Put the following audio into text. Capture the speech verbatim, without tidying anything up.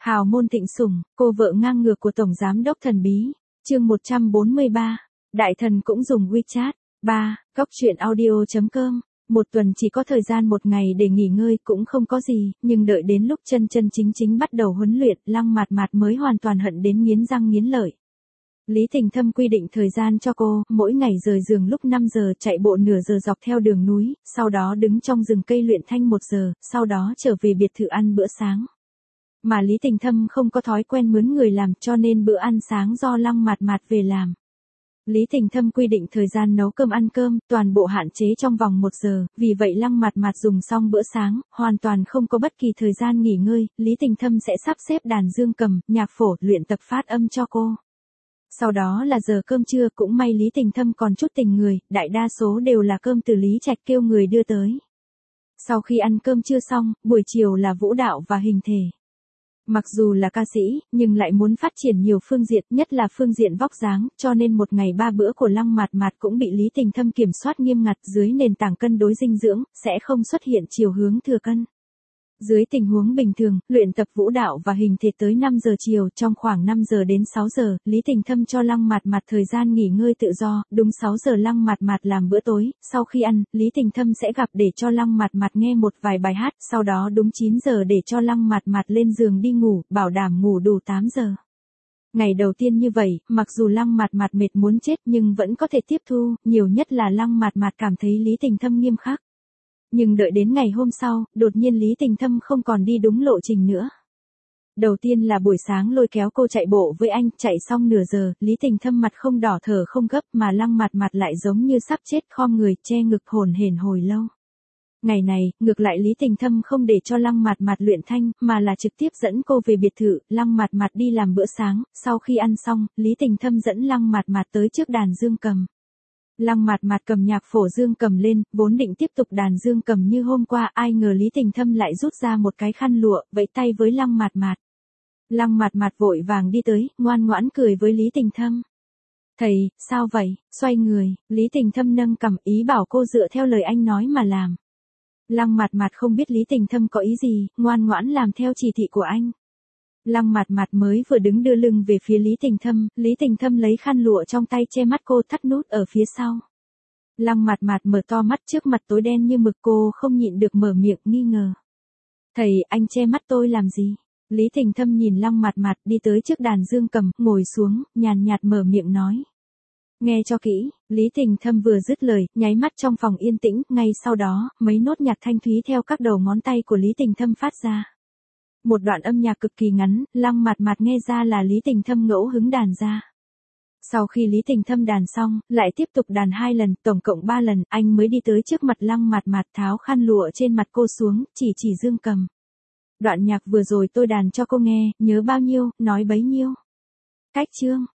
Hào môn thịnh sủng, cô vợ ngang ngược của Tổng Giám đốc thần bí. Chương một trăm bốn mươi ba. Đại thần cũng dùng WeChat. ba. Góc truyện audio chấm com. Một tuần chỉ có thời gian một ngày để nghỉ ngơi cũng không có gì, nhưng đợi đến lúc chân chân chính chính bắt đầu huấn luyện, Lăng Mạt Mạt mới hoàn toàn hận đến nghiến răng nghiến lợi. Lý Tình Thâm quy định thời gian cho cô, mỗi ngày rời giường lúc năm giờ, chạy bộ nửa giờ dọc theo đường núi, sau đó đứng trong rừng cây luyện thanh một giờ, sau đó trở về biệt thự ăn bữa sáng. Mà Lý Tình Thâm không có thói quen mướn người làm, cho nên bữa ăn sáng do Lăng Mạt Mạt về làm. Lý Tình Thâm quy định thời gian nấu cơm ăn cơm, toàn bộ hạn chế trong vòng một giờ, vì vậy Lăng Mạt Mạt dùng xong bữa sáng, hoàn toàn không có bất kỳ thời gian nghỉ ngơi, Lý Tình Thâm sẽ sắp xếp đàn dương cầm, nhạc phổ, luyện tập phát âm cho cô. Sau đó là giờ cơm trưa, cũng may Lý Tình Thâm còn chút tình người, đại đa số đều là cơm từ Lý Trạch kêu người đưa tới. Sau khi ăn cơm trưa xong, buổi chiều là vũ đạo và hình thể. Mặc dù là ca sĩ, nhưng lại muốn phát triển nhiều phương diện, nhất là phương diện vóc dáng, cho nên một ngày ba bữa của Lăng Mạt Mạt cũng bị Lý Tình Thâm kiểm soát nghiêm ngặt dưới nền tảng cân đối dinh dưỡng, sẽ không xuất hiện chiều hướng thừa cân. Dưới tình huống bình thường, luyện tập vũ đạo và hình thể tới năm giờ chiều, trong khoảng năm giờ đến sáu giờ, Lý Tình Thâm cho Lăng Mạt Mạt thời gian nghỉ ngơi tự do, đúng sáu giờ Lăng Mạt Mạt làm bữa tối, sau khi ăn, Lý Tình Thâm sẽ gặp để cho Lăng Mạt Mạt nghe một vài bài hát, sau đó đúng chín giờ để cho Lăng Mạt Mạt lên giường đi ngủ, bảo đảm ngủ đủ tám giờ. Ngày đầu tiên như vậy, mặc dù Lăng Mạt Mạt mệt muốn chết nhưng vẫn có thể tiếp thu, nhiều nhất là Lăng Mạt Mạt cảm thấy Lý Tình Thâm nghiêm khắc. Nhưng đợi đến ngày hôm sau, đột nhiên Lý Tình Thâm không còn đi đúng lộ trình nữa. Đầu tiên là buổi sáng lôi kéo cô chạy bộ với anh, chạy xong nửa giờ, Lý Tình Thâm mặt không đỏ thở không gấp mà Lăng Mạt Mạt lại giống như sắp chết, khom người, che ngực hổn hển hồi lâu. Ngày này, ngược lại Lý Tình Thâm không để cho Lăng Mạt Mạt luyện thanh, mà là trực tiếp dẫn cô về biệt thự, Lăng Mạt Mạt đi làm bữa sáng, sau khi ăn xong, Lý Tình Thâm dẫn Lăng Mạt Mạt tới trước đàn dương cầm. Lăng Mạt Mạt cầm nhạc phổ dương cầm lên, vốn định tiếp tục đàn dương cầm như hôm qua, ai ngờ Lý Tình Thâm lại rút ra một cái khăn lụa, vẫy tay với Lăng Mạt Mạt. Lăng Mạt Mạt vội vàng đi tới, ngoan ngoãn cười với Lý Tình Thâm. Thầy, sao vậy? Xoay người, Lý Tình Thâm nâng cằm, ý bảo cô dựa theo lời anh nói mà làm. Lăng Mạt Mạt không biết Lý Tình Thâm có ý gì, ngoan ngoãn làm theo chỉ thị của anh. Lăng Mạt Mạt mới vừa đứng đưa lưng về phía Lý Tình Thâm, Lý Tình Thâm lấy khăn lụa trong tay che mắt cô, thắt nút ở phía sau. Lăng Mạt Mạt mở to mắt, trước mặt tối đen như mực, cô không nhịn được mở miệng nghi ngờ. Thầy, anh che mắt tôi làm gì? Lý Tình Thâm nhìn Lăng Mạt Mạt đi tới trước đàn dương cầm, ngồi xuống, nhàn nhạt mở miệng nói. Nghe cho kỹ, Lý Tình Thâm vừa dứt lời, nháy mắt trong phòng yên tĩnh, ngay sau đó, mấy nốt nhạc thanh thúy theo các đầu ngón tay của Lý Tình Thâm phát ra. Một đoạn âm nhạc cực kỳ ngắn, Lăng Mạt Mạt nghe ra là Lý Tình Thâm ngẫu hứng đàn ra. Sau khi Lý Tình Thâm đàn xong, lại tiếp tục đàn hai lần, tổng cộng ba lần, anh mới đi tới trước mặt Lăng Mạt Mạt, tháo khăn lụa trên mặt cô xuống, chỉ chỉ dương cầm. Đoạn nhạc vừa rồi tôi đàn cho cô nghe, nhớ bao nhiêu, nói bấy nhiêu. Cách chương,